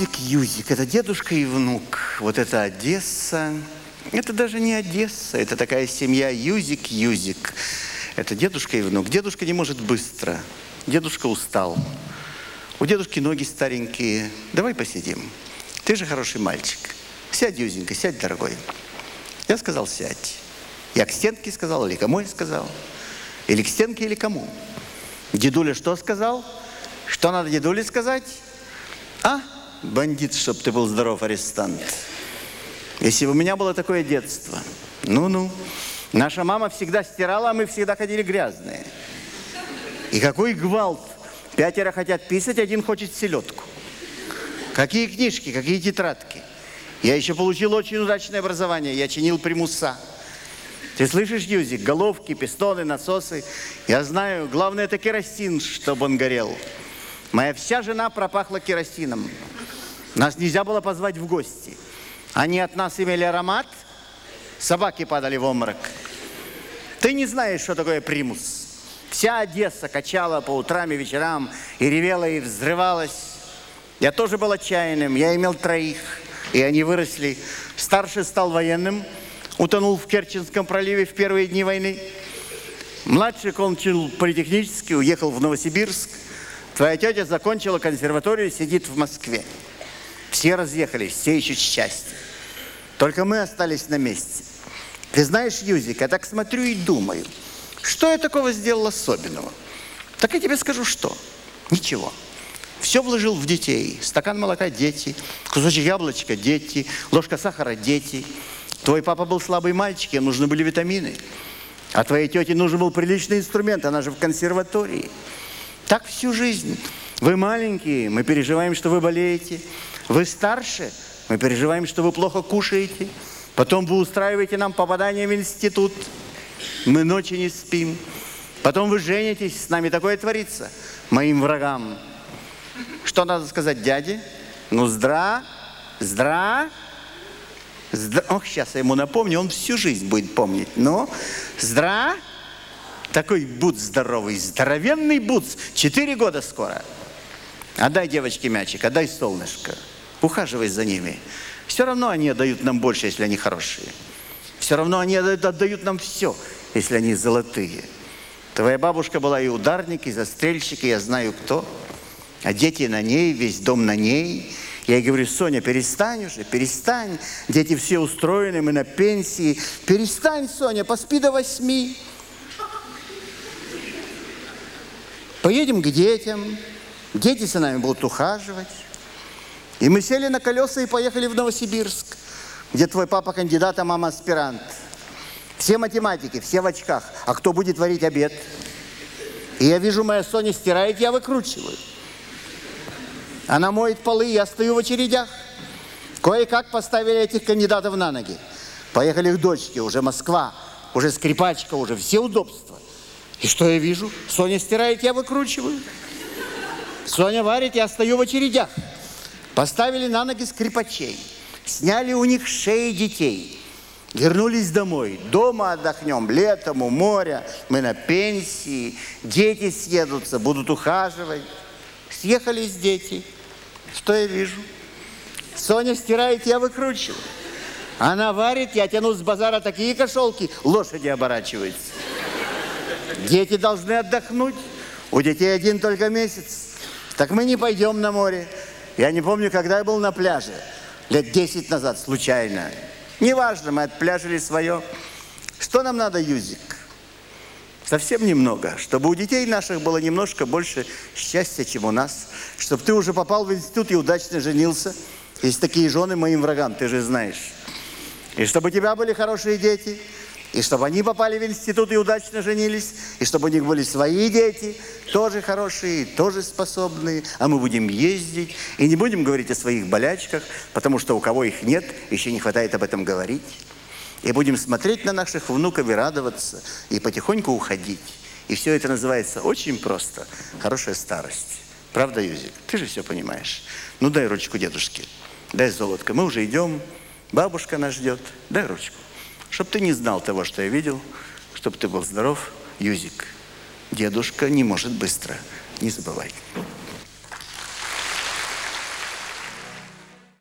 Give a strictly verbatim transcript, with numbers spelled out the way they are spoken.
Юзик, Юзик, это дедушка и внук. Вот это Одесса. Это даже не Одесса, это такая семья Юзик, Юзик. Это дедушка и внук. Дедушка не может быстро. Дедушка устал. У дедушки ноги старенькие. Давай посидим. Ты же хороший мальчик. Сядь, Юзенька, сядь, дорогой. Я сказал, сядь. Я к стенке сказал, или кому я сказал? Или к стенке, или кому? Дедуля что сказал? Что надо дедуле сказать? А, бандит, чтоб ты был здоров, арестант. Если бы у меня было такое детство. Ну-ну. Наша мама всегда стирала, а мы всегда ходили грязные. И какой гвалт. Пятеро хотят писать, один хочет селедку. Какие книжки, какие тетрадки. Я еще получил очень удачное образование. Я чинил примуса. Ты слышишь, Юзик? Головки, пистоны, насосы. Я знаю, главное это керосин, чтобы он горел. Моя вся жена пропахла керосином. Нас нельзя было позвать в гости. Они от нас имели аромат, собаки падали в обморок. Ты не знаешь, что такое примус. Вся Одесса качала по утрам и вечерам, и ревела, и взрывалась. Я тоже был отчаянным, я имел троих, и они выросли. Старший стал военным, утонул в Керченском проливе в первые дни войны. Младший кончил политехнический, уехал в Новосибирск. Твоя тетя закончила консерваторию, сидит в Москве. Все разъехались, все ищут счастье. Только мы остались на месте. Ты знаешь, Юзик, я так смотрю и думаю, что я такого сделал особенного? Так я тебе скажу, что. Ничего. Все вложил в детей. Стакан молока – дети. Кусочек яблочка – дети. Ложка сахара – дети. Твой папа был слабый мальчик, ему нужны были витамины. А твоей тете нужен был приличный инструмент, она же в консерватории. Так всю жизнь. Вы маленькие, мы переживаем, что вы болеете. Вы старше, мы переживаем, что вы плохо кушаете. Потом вы устраиваете нам попадание в институт. Мы ночи не спим. Потом вы женитесь, с нами такое творится. Моим врагам. Что надо сказать дяде? Ну, здра, здра, здра. Ох, сейчас я ему напомню, он всю жизнь будет помнить. Ну, здра. Такой бутс здоровый, здоровенный бутс. Четыре года скоро. Отдай девочке мячик, отдай солнышко. Ухаживай за ними. Все равно они отдают нам больше, если они хорошие. Все равно они отдают, отдают нам все, если они золотые. Твоя бабушка была и ударник, и застрельщик, и я знаю кто. А дети на ней, весь дом на ней. Я ей говорю, Соня, перестань уже, перестань. Дети все устроены, мы на пенсии. Перестань, Соня, поспи до восьми. Поедем к детям. Дети за нами будут ухаживать. И мы сели на колеса и поехали в Новосибирск, где твой папа кандидат, а мама аспирант. Все математики, все в очках. А кто будет варить обед? И я вижу, моя Соня стирает, я выкручиваю. Она моет полы, я стою в очередях. Кое-как поставили этих кандидатов на ноги. Поехали к дочке, уже Москва, уже скрипачка, уже все удобства. И что я вижу? Соня стирает, я выкручиваю. Соня варит, я стою в очередях. Поставили на ноги скрипачей. Сняли у них шеи детей. Вернулись домой. Дома отдохнем, летом у моря. Мы на пенсии. Дети съедутся, будут ухаживать. Съехались дети. Что я вижу? Соня стирает, я выкручиваю. Она варит, я тяну с базара такие кошелки, лошади оборачиваются. Дети должны отдохнуть. У детей один только месяц. Так мы не пойдем на море. Я не помню, когда я был на пляже. Лет десять назад, случайно. Неважно, мы отпляжили свое. Что нам надо, Юзик? Совсем немного. Чтобы у детей наших было немножко больше счастья, чем у нас. Чтобы ты уже попал в институт и удачно женился. Есть такие жены моим врагам, ты же знаешь. И чтобы у тебя были хорошие дети. И чтобы они попали в институт и удачно женились. И чтобы у них были свои дети, тоже хорошие, тоже способные. А мы будем ездить и не будем говорить о своих болячках, потому что у кого их нет, еще не хватает об этом говорить. И будем смотреть на наших внуков и радоваться, и потихоньку уходить. И все это называется очень просто хорошая старость. Правда, Юзик? Ты же все понимаешь. Ну, дай ручку дедушке. Дай золотко. Мы уже идем. Бабушка нас ждет. Дай ручку. Чтоб ты не знал того, что я видел, чтоб ты был здоров, Юзик. Дедушка не может быстро, не забывай.